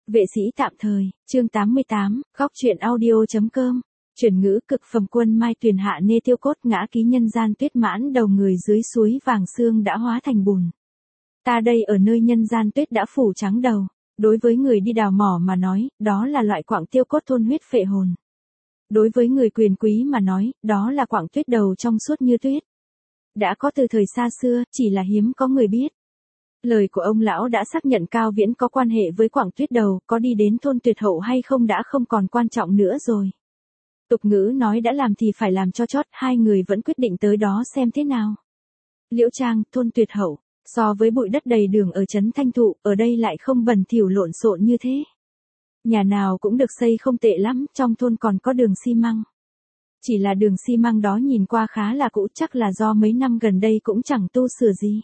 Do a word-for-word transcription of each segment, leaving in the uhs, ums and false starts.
Vệ sĩ tạm thời, chương tám mươi tám, góc truyện audio.com. Chuyển ngữ cực phẩm quân Mai Tuyền hạ nê tiêu cốt ngã ký nhân gian tuyết mãn đầu người dưới suối vàng xương đã hóa thành bùn. Ta đây ở nơi nhân gian tuyết đã phủ trắng đầu. Đối với người đi đào mỏ mà nói, đó là loại quặng tiêu cốt thôn huyết phệ hồn. Đối với người quyền quý mà nói, đó là quặng tuyết đầu trong suốt như tuyết. Đã có từ thời xa xưa, chỉ là hiếm có người biết. Lời của ông lão đã xác nhận Cao Viễn có quan hệ với quặng tuyết đầu, có đi đến thôn tuyệt hậu hay không đã không còn quan trọng nữa rồi. Tục ngữ nói đã làm thì phải làm cho chót, hai người vẫn quyết định tới đó xem thế nào. Liễu Trang, thôn tuyệt hậu, so với bụi đất đầy đường ở trấn Thanh Thụ, ở đây lại không bẩn thỉu lộn xộn như thế. Nhà nào cũng được xây không tệ lắm, trong thôn còn có đường xi măng. Chỉ là đường xi măng đó nhìn qua khá là cũ, chắc là do mấy năm gần đây cũng chẳng tu sửa gì.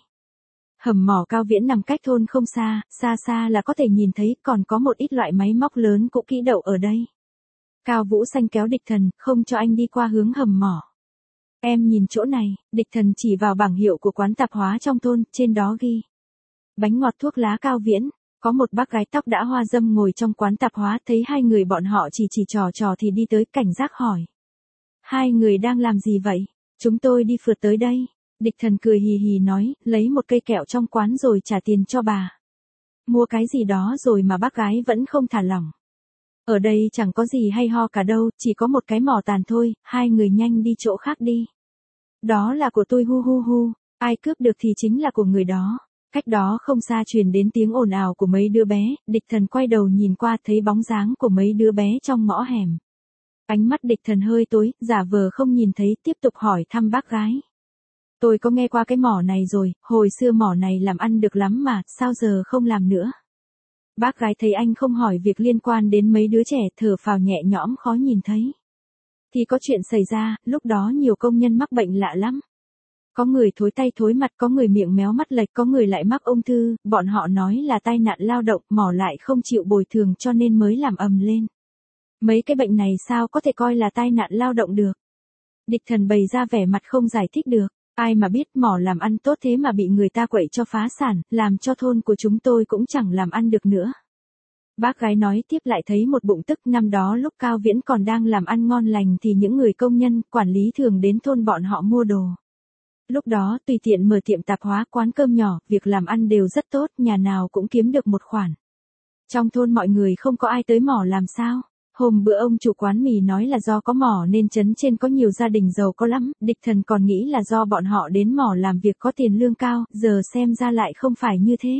Hầm mỏ Cao Viễn nằm cách thôn không xa, xa xa là có thể nhìn thấy, còn có một ít loại máy móc lớn cũ kỹ đậu ở đây. Cao Vũ Xanh kéo Địch Thần, không cho anh đi qua hướng hầm mỏ. Em nhìn chỗ này, Địch Thần chỉ vào bảng hiệu của quán tạp hóa trong thôn, trên đó ghi. Bánh ngọt thuốc lá Cao Viễn, có một bác gái tóc đã hoa râm ngồi trong quán tạp hóa, thấy hai người bọn họ chỉ chỉ trò trò thì đi tới cảnh giác hỏi. Hai người đang làm gì vậy? Chúng tôi đi phượt tới đây. Địch Thần cười hì hì nói, lấy một cây kẹo trong quán rồi trả tiền cho bà. Mua cái gì đó rồi mà bác gái vẫn không thả lỏng. Ở đây chẳng có gì hay ho cả đâu, chỉ có một cái mỏ tàn thôi, hai người nhanh đi chỗ khác đi. Đó là của tôi hu hu hu, ai cướp được thì chính là của người đó. Cách đó không xa truyền đến tiếng ồn ào của mấy đứa bé, Địch Thần quay đầu nhìn qua thấy bóng dáng của mấy đứa bé trong ngõ hẻm. Ánh mắt Địch Thần hơi tối, giả vờ không nhìn thấy, tiếp tục hỏi thăm bác gái. Tôi có nghe qua cái mỏ này rồi, hồi xưa mỏ này làm ăn được lắm mà, sao giờ không làm nữa? Bác gái thấy anh không hỏi việc liên quan đến mấy đứa trẻ, thở phào nhẹ nhõm khó nhìn thấy. Thì có chuyện xảy ra, lúc đó nhiều công nhân mắc bệnh lạ lắm. Có người thối tay thối mặt, có người miệng méo mắt lệch, có người lại mắc ung thư, bọn họ nói là tai nạn lao động, mỏ lại không chịu bồi thường cho nên mới làm ầm lên. Mấy cái bệnh này sao có thể coi là tai nạn lao động được? Địch Thần bày ra vẻ mặt không giải thích được. Ai mà biết mỏ làm ăn tốt thế mà bị người ta quậy cho phá sản, làm cho thôn của chúng tôi cũng chẳng làm ăn được nữa. Bác gái nói tiếp lại thấy một bụng tức, năm đó lúc Cao Viễn còn đang làm ăn ngon lành thì những người công nhân, quản lý thường đến thôn bọn họ mua đồ. Lúc đó tùy tiện mở tiệm tạp hóa, quán cơm nhỏ, việc làm ăn đều rất tốt, nhà nào cũng kiếm được một khoản. Trong thôn mọi người không có ai tới mỏ làm sao? Hôm bữa ông chủ quán mì nói là do có mỏ nên trấn trên có nhiều gia đình giàu có lắm, Địch Thần còn nghĩ là do bọn họ đến mỏ làm việc có tiền lương cao, giờ xem ra lại không phải như thế.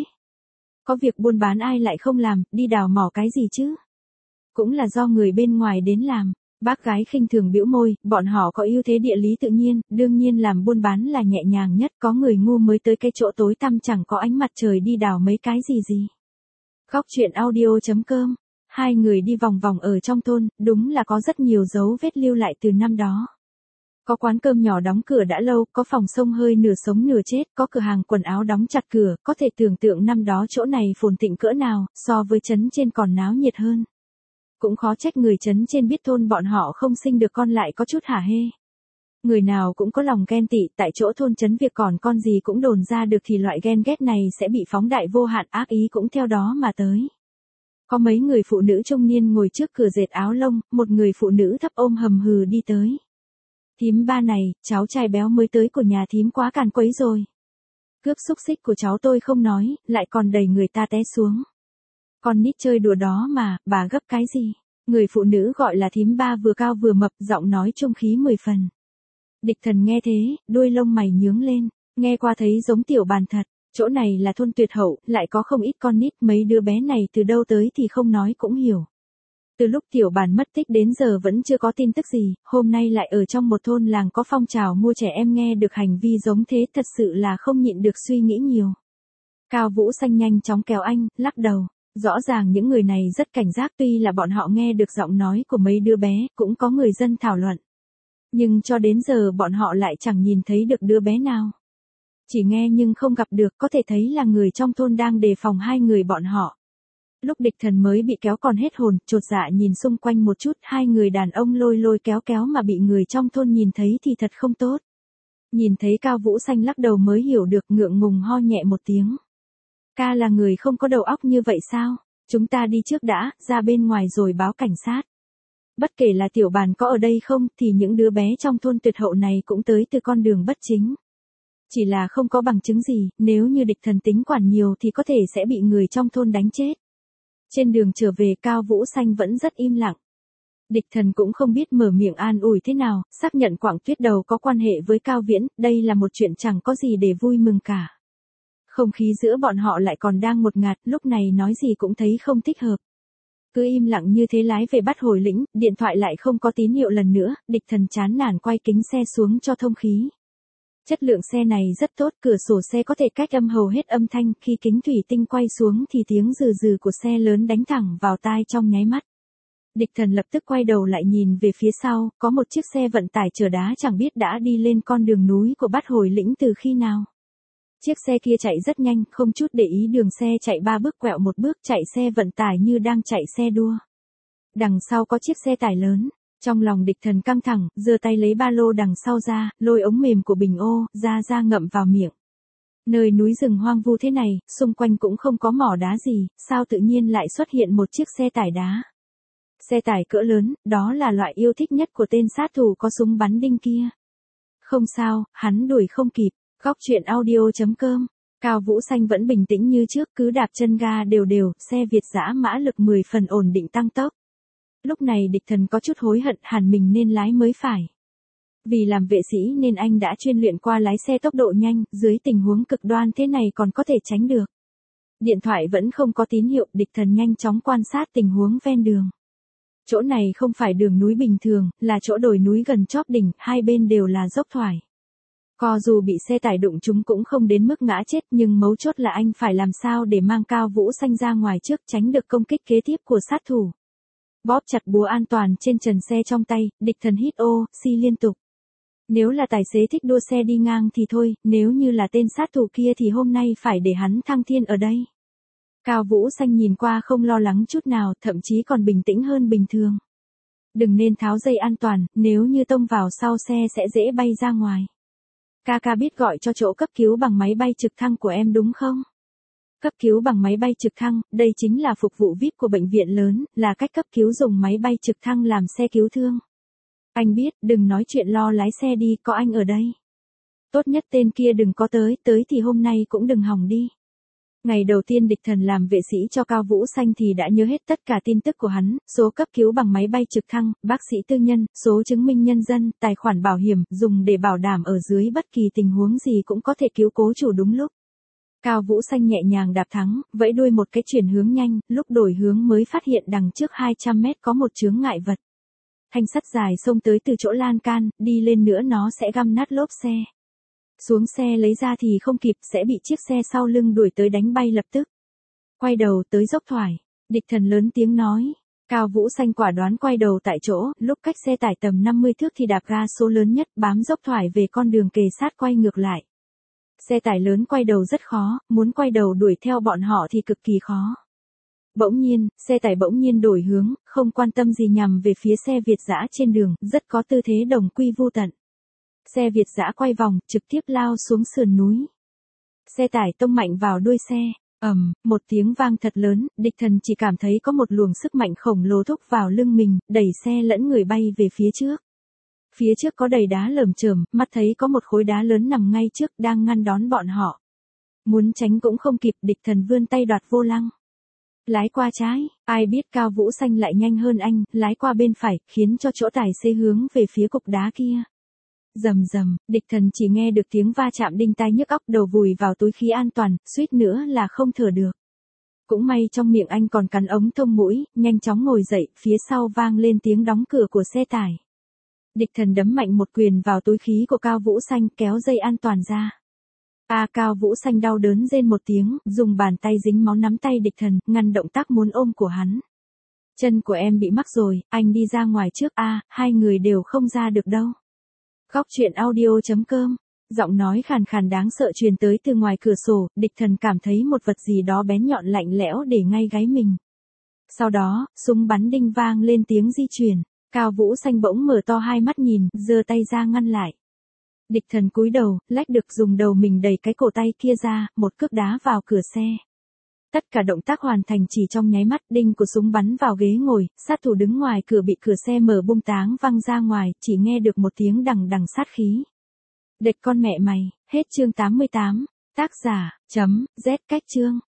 Có việc buôn bán ai lại không làm, đi đào mỏ cái gì chứ? Cũng là do người bên ngoài đến làm. Bác gái khinh thường bĩu môi, bọn họ có ưu thế địa lý tự nhiên, đương nhiên làm buôn bán là nhẹ nhàng nhất, có người ngu mới tới cái chỗ tối tăm chẳng có ánh mặt trời đi đào mấy cái gì gì. Góc truyện audio.com. Hai người đi vòng vòng ở trong thôn, đúng là có rất nhiều dấu vết lưu lại từ năm đó. Có quán cơm nhỏ đóng cửa đã lâu, có phòng xông hơi nửa sống nửa chết, có cửa hàng quần áo đóng chặt cửa, có thể tưởng tượng năm đó chỗ này phồn thịnh cỡ nào, so với trấn trên còn náo nhiệt hơn. Cũng khó trách người trấn trên biết thôn bọn họ không sinh được con lại có chút hả hê. Người nào cũng có lòng ghen tị, tại chỗ thôn trấn việc còn con gì cũng đồn ra được thì loại ghen ghét này sẽ bị phóng đại vô hạn, ác ý cũng theo đó mà tới. Có mấy người phụ nữ trung niên ngồi trước cửa dệt áo lông, một người phụ nữ thấp ôm hầm hừ đi tới. Thím ba này, cháu trai béo mới tới của nhà thím quá càn quấy rồi. Cướp xúc xích của cháu tôi không nói, lại còn đẩy người ta té xuống. Con nít chơi đùa đó mà, bà gấp cái gì? Người phụ nữ gọi là thím ba vừa cao vừa mập, giọng nói trung khí mười phần. Địch Thần nghe thế, đuôi lông mày nhướng lên, nghe qua thấy giống tiểu bàn thật. Chỗ này là thôn tuyệt hậu, lại có không ít con nít, mấy đứa bé này từ đâu tới thì không nói cũng hiểu. Từ lúc tiểu bàn mất tích đến giờ vẫn chưa có tin tức gì, hôm nay lại ở trong một thôn làng có phong trào mua trẻ em, nghe được hành vi giống thế thật sự là không nhịn được suy nghĩ nhiều. Cao Vũ Xanh nhanh chóng kéo anh, lắc đầu. Rõ ràng những người này rất cảnh giác, tuy là bọn họ nghe được giọng nói của mấy đứa bé, cũng có người dân thảo luận. Nhưng cho đến giờ bọn họ lại chẳng nhìn thấy được đứa bé nào. Chỉ nghe nhưng không gặp được, có thể thấy là người trong thôn đang đề phòng hai người bọn họ. Lúc Địch Thần mới bị kéo còn hết hồn, chột dạ nhìn xung quanh một chút, hai người đàn ông lôi lôi kéo kéo mà bị người trong thôn nhìn thấy thì thật không tốt. Nhìn thấy Cao Vũ Xanh lắc đầu mới hiểu được, ngượng ngùng ho nhẹ một tiếng. Ca là người không có đầu óc như vậy sao? Chúng ta đi trước đã, ra bên ngoài rồi báo cảnh sát. Bất kể là tiểu bàn có ở đây không thì những đứa bé trong thôn tuyệt hậu này cũng tới từ con đường bất chính. Chỉ là không có bằng chứng gì, nếu như địch thần tính quản nhiều thì có thể sẽ bị người trong thôn đánh chết. Trên đường trở về Cao Vũ Xanh vẫn rất im lặng. Địch thần cũng không biết mở miệng an ủi thế nào, xác nhận Quảng Tuyết Đầu có quan hệ với Cao Viễn, đây là một chuyện chẳng có gì để vui mừng cả. Không khí giữa bọn họ lại còn đang ngột ngạt, lúc này nói gì cũng thấy không thích hợp. Cứ im lặng như thế lái về Bát Hồi Lĩnh, điện thoại lại không có tín hiệu lần nữa, địch thần chán nản quay kính xe xuống cho thông khí. Chất lượng xe này rất tốt, cửa sổ xe có thể cách âm hầu hết âm thanh, khi kính thủy tinh quay xuống thì tiếng rừ rừ của xe lớn đánh thẳng vào tai trong nháy mắt. Địch thần lập tức quay đầu lại nhìn về phía sau, có một chiếc xe vận tải chở đá chẳng biết đã đi lên con đường núi của Bát Hồi Lĩnh từ khi nào. Chiếc xe kia chạy rất nhanh, không chút để ý đường xe chạy ba bước quẹo một bước, chạy xe vận tải như đang chạy xe đua. Đằng sau có chiếc xe tải lớn, trong lòng địch thần căng thẳng, giơ tay lấy ba lô đằng sau ra, lôi ống mềm của bình ô, ra ra ngậm vào miệng. Nơi núi rừng hoang vu thế này, xung quanh cũng không có mỏ đá gì, sao tự nhiên lại xuất hiện một chiếc xe tải đá. Xe tải cỡ lớn, đó là loại yêu thích nhất của tên sát thủ có súng bắn đinh kia. Không sao, hắn đuổi không kịp. Góc truyện audio chấm com. Cao Vũ Xanh vẫn bình tĩnh như trước, cứ đạp chân ga đều đều, xe Việt dã mã lực mười phần ổn định tăng tốc. Lúc này địch thần có chút hối hận, hẳn mình nên lái mới phải. Vì làm vệ sĩ nên anh đã chuyên luyện qua lái xe tốc độ nhanh, dưới tình huống cực đoan thế này còn có thể tránh được. Điện thoại vẫn không có tín hiệu, địch thần nhanh chóng quan sát tình huống ven đường. Chỗ này không phải đường núi bình thường, là chỗ đồi núi gần chóp đỉnh, hai bên đều là dốc thoải. Co dù bị xe tải đụng chúng cũng không đến mức ngã chết, nhưng mấu chốt là anh phải làm sao để mang Cao Vũ Xanh ra ngoài trước, tránh được công kích kế tiếp của sát thủ. Bóp chặt búa an toàn trên trần xe trong tay, địch thần hít ô, xi liên tục. Nếu là tài xế thích đua xe đi ngang thì thôi, nếu như là tên sát thủ kia thì hôm nay phải để hắn thăng thiên ở đây. Cao Vũ Xanh nhìn qua không lo lắng chút nào, thậm chí còn bình tĩnh hơn bình thường. Đừng nên tháo dây an toàn, nếu như tông vào sau xe sẽ dễ bay ra ngoài. Ca ca biết gọi cho chỗ cấp cứu bằng máy bay trực thăng của em đúng không? Cấp cứu bằng máy bay trực thăng, đây chính là phục vụ vi ai pi của bệnh viện lớn, là cách cấp cứu dùng máy bay trực thăng làm xe cứu thương. Anh biết, đừng nói chuyện lo lái xe đi, có anh ở đây. Tốt nhất tên kia đừng có tới, tới thì hôm nay cũng đừng hòng đi. Ngày đầu tiên địch thần làm vệ sĩ cho Cao Vũ Xanh thì đã nhớ hết tất cả tin tức của hắn, số cấp cứu bằng máy bay trực thăng, bác sĩ tư nhân, số chứng minh nhân dân, tài khoản bảo hiểm, dùng để bảo đảm ở dưới bất kỳ tình huống gì cũng có thể cứu cố chủ đúng lúc. Cao Vũ Xanh nhẹ nhàng đạp thắng, vẫy đuôi một cái chuyển hướng nhanh, lúc đổi hướng mới phát hiện đằng trước hai trăm mét có một chướng ngại vật. Thanh sắt dài xông tới từ chỗ lan can, đi lên nữa nó sẽ găm nát lốp xe. Xuống xe lấy ra thì không kịp, sẽ bị chiếc xe sau lưng đuổi tới đánh bay lập tức. Quay đầu tới dốc thoải, địch thần lớn tiếng nói. Cao Vũ Xanh quả đoán quay đầu tại chỗ, lúc cách xe tải tầm năm mươi thước thì đạp ga số lớn nhất, bám dốc thoải về con đường kề sát quay ngược lại. Xe tải lớn quay đầu rất khó, muốn quay đầu đuổi theo bọn họ thì cực kỳ khó. Bỗng nhiên, xe tải bỗng nhiên đổi hướng, không quan tâm gì nhằm về phía xe Việt dã trên đường, rất có tư thế đồng quy vu tận. Xe Việt dã quay vòng, trực tiếp lao xuống sườn núi. Xe tải tông mạnh vào đuôi xe, ầm, một tiếng vang thật lớn, địch thần chỉ cảm thấy có một luồng sức mạnh khổng lồ thúc vào lưng mình, đẩy xe lẫn người bay về phía trước. Phía trước có đầy đá lởm chởm, mắt thấy có một khối đá lớn nằm ngay trước, đang ngăn đón bọn họ. Muốn tránh cũng không kịp, địch thần vươn tay đoạt vô lăng. Lái qua trái, ai biết Cao Vũ Xanh lại nhanh hơn anh, lái qua bên phải, khiến cho chỗ tài xế hướng về phía cục đá kia. Rầm rầm, địch thần chỉ nghe được tiếng va chạm đinh tai nhức óc, đầu vùi vào túi khí an toàn, suýt nữa là không thở được. Cũng may trong miệng anh còn cắn ống thông mũi, nhanh chóng ngồi dậy, phía sau vang lên tiếng đóng cửa của xe tải. Địch thần đấm mạnh một quyền vào túi khí của Cao Vũ Xanh, kéo dây an toàn ra. A à, Cao Vũ Xanh đau đớn rên một tiếng, dùng bàn tay dính máu nắm tay địch thần, ngăn động tác muốn ôm của hắn. Chân của em bị mắc rồi, anh đi ra ngoài trước a, à, hai người đều không ra được đâu. Góc truyện audio chấm com, giọng nói khàn khàn đáng sợ truyền tới từ ngoài cửa sổ, địch thần cảm thấy một vật gì đó bén nhọn lạnh lẽo để ngay gáy mình. Sau đó, súng bắn đinh vang lên tiếng di chuyển, Cao Vũ Xanh bỗng mở to hai mắt nhìn, giơ tay ra ngăn lại. Địch thần cúi đầu, lách được dùng đầu mình đẩy cái cổ tay kia ra, một cước đá vào cửa xe. Tất cả động tác hoàn thành chỉ trong nháy mắt, đinh của súng bắn vào ghế ngồi, sát thủ đứng ngoài cửa bị cửa xe mở bung táng văng ra ngoài, chỉ nghe được một tiếng đằng đằng sát khí. Đệt con mẹ mày, hết chương tám mươi tám. Tác giả, chấm, Z cách chương.